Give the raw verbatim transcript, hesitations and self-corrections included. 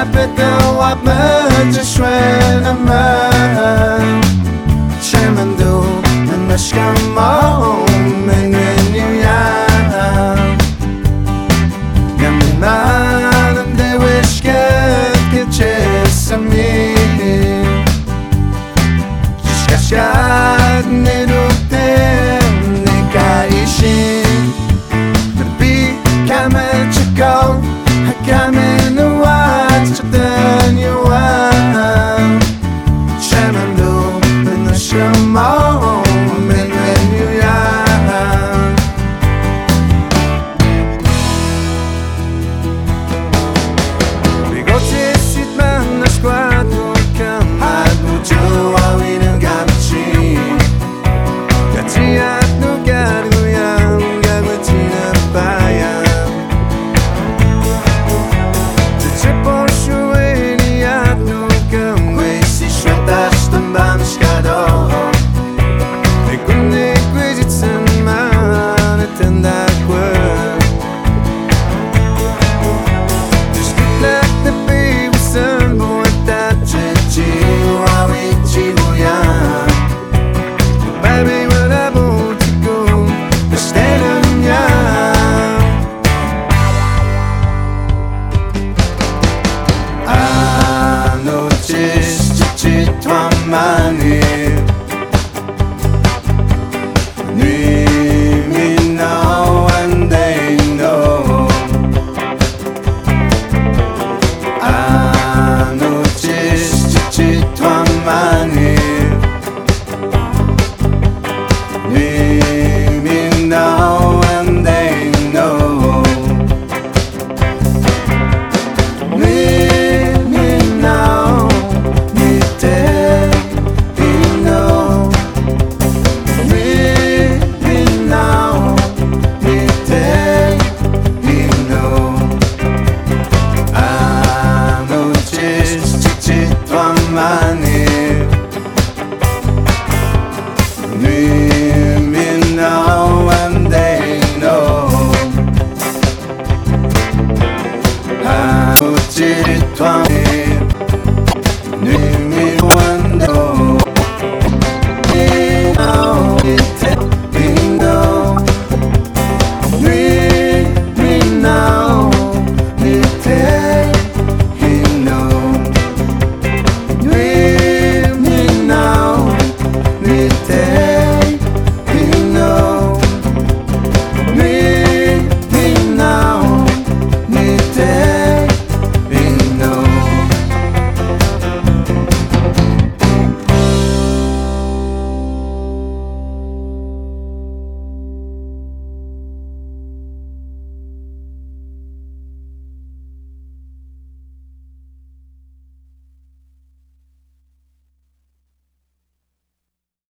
Capital wat me te schwellen man Chairman do and the scam on and when you young Young man and they wish get chase me Shashad ne do tem ne kaishin The beat camel chikol Kamen the watch then you are Shaman do in the shamon and when you are We go to sit man na squad come hard with you all in a gamchi Gati at no garu yang gagwatina baya my